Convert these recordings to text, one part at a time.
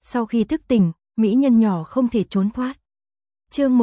Sau khi thức tỉnh, mỹ nhân nhỏ không thể trốn thoát. Chương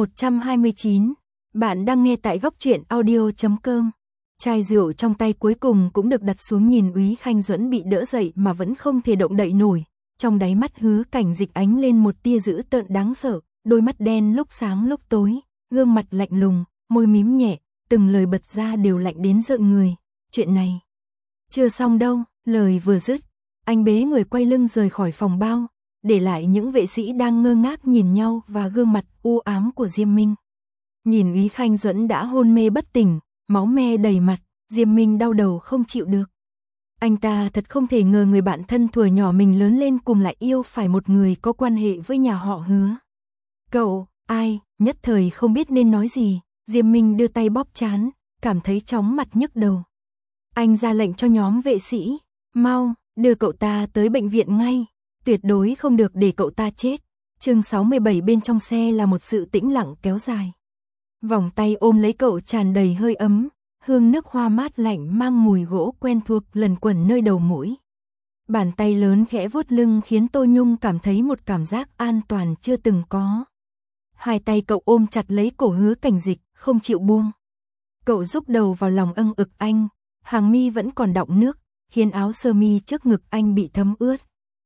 129, bạn đang nghe tại góc truyện audio.com. Chai rượu trong tay cuối cùng cũng được đặt xuống, nhìn Úy Khanh Duẫn bị đỡ dậy mà vẫn không thể động đậy nổi. Trong đáy mắt Hứa Cảnh Dịch ánh lên một tia dữ tợn đáng sợ, đôi mắt đen lúc sáng lúc tối, gương mặt lạnh lùng, môi mím nhẹ, từng lời bật ra đều lạnh đến rợn người. Chuyện này chưa xong đâu, lời vừa dứt, anh bế người quay lưng rời khỏi phòng bao, để lại những vệ sĩ đang ngơ ngác nhìn nhau và gương mặt u ám của Diêm Minh. Nhìn Úy Khanh Duẫn đã hôn mê bất tỉnh, máu me đầy mặt, Diêm Minh đau đầu không chịu được. Anh ta thật không thể ngờ người bạn thân thuở nhỏ mình lớn lên cùng lại yêu phải một người có quan hệ với nhà họ Hứa. Cậu, ai, nhất thời không biết nên nói gì, Diêm Minh đưa tay bóp trán, cảm thấy chóng mặt nhức đầu. Anh ra lệnh cho nhóm vệ sĩ, mau, đưa cậu ta tới bệnh viện ngay, tuyệt đối không được để cậu ta chết. Chương 67 bên trong xe là một sự tĩnh lặng kéo dài. Vòng tay ôm lấy cậu tràn đầy hơi ấm, hương nước hoa mát lạnh mang mùi gỗ quen thuộc lẩn quẩn nơi đầu mũi. Bàn tay lớn khẽ vuốt lưng khiến Tô Nhung cảm thấy một cảm giác an toàn chưa từng có. Hai tay cậu ôm chặt lấy cổ Hứa Cảnh Dịch, không chịu buông. Cậu rúc đầu vào lòng âng ực anh, hàng mi vẫn còn đọng nước, khiến áo sơ mi trước ngực anh bị thấm ướt.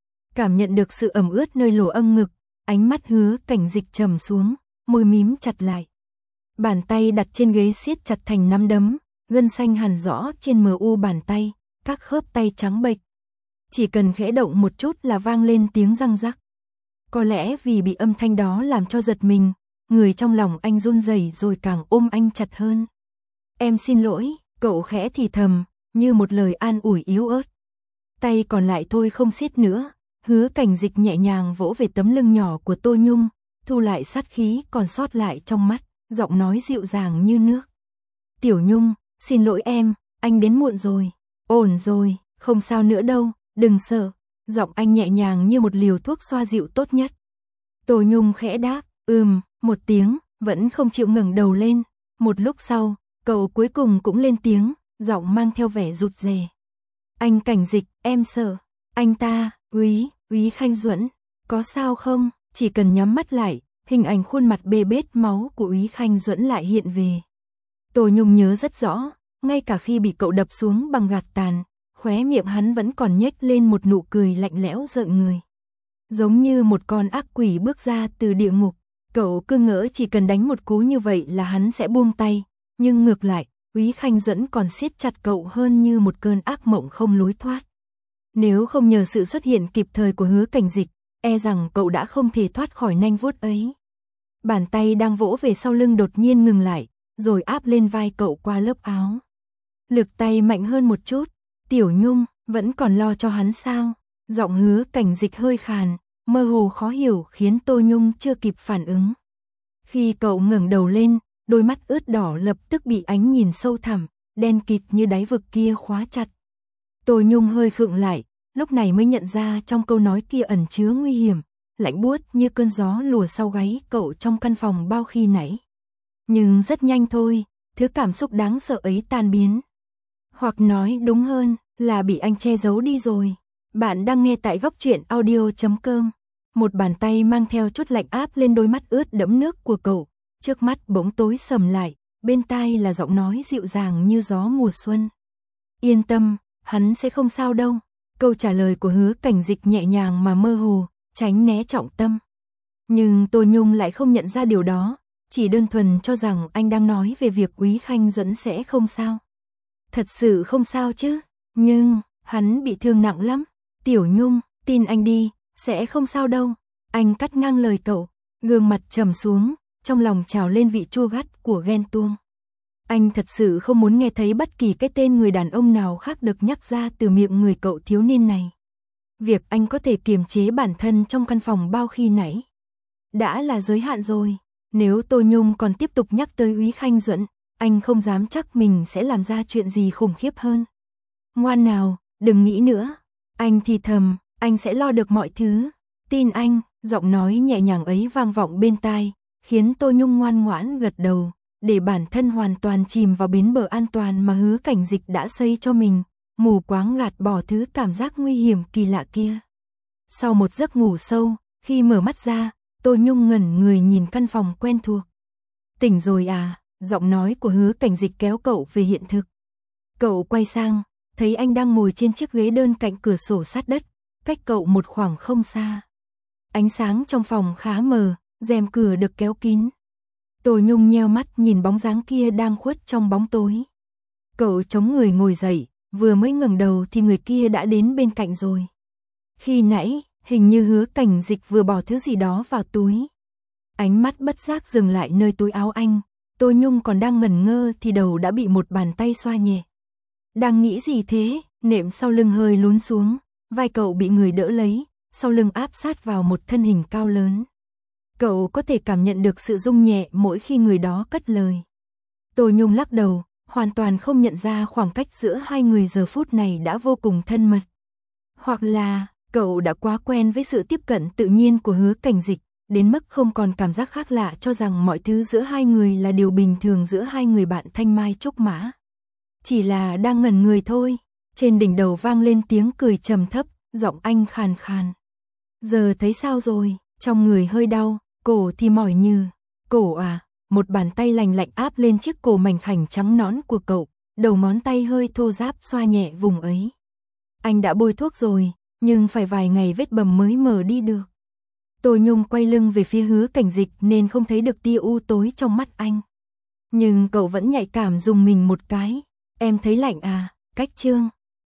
Cảm nhận được sự ẩm ướt nơi lỗ âng ngực, ánh mắt Hứa Cảnh Dịch trầm xuống, môi mím chặt lại. Bàn tay đặt trên ghế siết chặt thành nắm đấm, gân xanh hằn rõ trên mờ u bàn tay, các khớp tay trắng bệch. Chỉ cần khẽ động một chút là vang lên tiếng răng rắc. Có lẽ vì bị âm thanh đó làm cho giật mình, người trong lòng anh run rẩy rồi càng ôm anh chặt hơn. Em xin lỗi, cậu khẽ thì thầm, như một lời an ủi yếu ớt. Tay còn lại thôi không siết nữa, Hứa Cảnh Dịch nhẹ nhàng vỗ về tấm lưng nhỏ của Tô Nhung, thu lại sát khí còn sót lại trong mắt, giọng nói dịu dàng như nước. Tiểu Nhung, xin lỗi em, anh đến muộn rồi. Ổn rồi, không sao nữa đâu, đừng sợ. Giọng anh nhẹ nhàng như một liều thuốc xoa dịu tốt nhất. Tô Nhung khẽ đáp, một tiếng, vẫn không chịu ngẩng đầu lên. Một lúc sau, cậu cuối cùng cũng lên tiếng, giọng mang theo vẻ rụt rè. Anh Cảnh Dịch, em sợ. Anh ta, Úy Khanh Duẫn, có sao không? Chỉ cần nhắm mắt lại, hình ảnh khuôn mặt bê bết máu của Úy Khanh Duẫn lại hiện về. Tô Nhung nhớ rất rõ, ngay cả khi bị cậu đập xuống bằng gạt tàn, khóe miệng hắn vẫn còn nhếch lên một nụ cười lạnh lẽo rợn người. Giống như một con ác quỷ bước ra từ địa ngục, cậu cứ ngỡ chỉ cần đánh một cú như vậy là hắn sẽ buông tay, nhưng ngược lại, Úy Khanh Duẫn còn siết chặt cậu hơn như một cơn ác mộng không lối thoát. Nếu không nhờ sự xuất hiện kịp thời của Hứa Cảnh Dịch, e rằng cậu đã không thể thoát khỏi nanh vuốt ấy. Bàn tay đang vỗ về sau lưng đột nhiên ngừng lại, rồi áp lên vai cậu qua lớp áo. Lực tay mạnh hơn một chút. Tiểu Nhung, vẫn còn lo cho hắn sao? Giọng Hứa Cảnh Dịch hơi khàn, mơ hồ khó hiểu khiến Tô Nhung chưa kịp phản ứng. Khi cậu ngẩng đầu lên, đôi mắt ướt đỏ lập tức bị ánh nhìn sâu thẳm, đen kịt như đáy vực kia khóa chặt. Tô Nhung hơi khựng lại, lúc này mới nhận ra trong câu nói kia ẩn chứa nguy hiểm, lạnh buốt như cơn gió lùa sau gáy cậu trong căn phòng bao khi nãy. Nhưng rất nhanh thôi, thứ cảm xúc đáng sợ ấy tan biến. Hoặc nói đúng hơn là bị anh che giấu đi rồi. Bạn đang nghe tại góc truyện audio.com. Một bàn tay mang theo chút lạnh áp lên đôi mắt ướt đẫm nước của cậu. Trước mắt bỗng tối sầm lại, bên tai là giọng nói dịu dàng như gió mùa xuân. Yên tâm, hắn sẽ không sao đâu. Câu trả lời của Hứa Cảnh Dịch nhẹ nhàng mà mơ hồ, tránh né trọng tâm. Nhưng Tô Nhung lại không nhận ra điều đó, chỉ đơn thuần cho rằng anh đang nói về việc Úy Khanh Duẫn sẽ không sao. Thật sự không sao chứ, nhưng hắn bị thương nặng lắm. Tiểu Nhung, tin anh đi, sẽ không sao đâu. Anh cắt ngang lời cậu, gương mặt trầm xuống, trong lòng trào lên vị chua gắt của ghen tuông. Anh thật sự không muốn nghe thấy bất kỳ cái tên người đàn ông nào khác được nhắc ra từ miệng người cậu thiếu niên này. Việc anh có thể kiềm chế bản thân trong căn phòng bao khi nãy đã là giới hạn rồi. Nếu Tô Nhung còn tiếp tục nhắc tới Úy Khanh Duẫn, anh không dám chắc mình sẽ làm ra chuyện gì khủng khiếp hơn. Ngoan nào, đừng nghĩ nữa. Anh thì thầm, anh sẽ lo được mọi thứ. Tin anh, giọng nói nhẹ nhàng ấy vang vọng bên tai, khiến Tô Nhung ngoan ngoãn gật đầu, để bản thân hoàn toàn chìm vào bến bờ an toàn mà Hứa Cảnh Dịch đã xây cho mình, mù quáng gạt bỏ thứ cảm giác nguy hiểm kỳ lạ kia. Sau một giấc ngủ sâu, Khi mở mắt ra, Tô Nhung ngẩn người nhìn căn phòng quen thuộc. Tỉnh rồi à, giọng nói của Hứa Cảnh Dịch kéo cậu về hiện thực. Cậu quay sang, thấy anh đang ngồi trên chiếc ghế đơn cạnh cửa sổ sát đất, cách cậu một khoảng không xa. Ánh sáng trong phòng khá mờ, rèm cửa được kéo kín. Tô Nhung nheo mắt nhìn bóng dáng kia đang khuất trong bóng tối. Cậu chống người ngồi dậy, vừa mới ngẩng đầu thì người kia đã đến bên cạnh rồi. Khi nãy, hình như Hứa Cảnh Dịch vừa bỏ thứ gì đó vào túi. Ánh mắt bất giác dừng lại nơi túi áo anh. Tô Nhung còn đang ngẩn ngơ thì đầu đã bị một bàn tay xoa nhẹ. Đang nghĩ gì thế? Nệm sau lưng hơi lún xuống, vai cậu bị người đỡ lấy, sau lưng áp sát vào một thân hình cao lớn. Cậu có thể cảm nhận được sự rung nhẹ mỗi khi người đó cất lời. Tô Nhung lắc đầu, hoàn toàn không nhận ra khoảng cách giữa hai người giờ phút này đã vô cùng thân mật. Hoặc là, cậu đã quá quen với sự tiếp cận tự nhiên của Hứa Cảnh Dịch, đến mức không còn cảm giác khác lạ cho rằng mọi thứ giữa hai người là điều bình thường giữa hai người bạn thanh mai trúc mã. Chỉ là đang ngẩn người thôi. Trên đỉnh đầu vang lên tiếng cười trầm thấp, giọng anh khàn khàn. Giờ thấy sao rồi? Trong người hơi đau, cổ thì mỏi như. Cổ à? Một bàn tay lành lạnh áp lên chiếc cổ mảnh khảnh trắng nõn của cậu, đầu ngón tay hơi thô ráp xoa nhẹ vùng ấy. Anh đã bôi thuốc rồi, nhưng phải vài ngày vết bầm mới mờ đi được. Tô Nhung quay lưng về phía Hứa Cảnh Dịch nên không thấy được tia u tối trong mắt anh. Nhưng cậu vẫn nhạy cảm dùng mình một cái. Em thấy lạnh à? Cách Trương.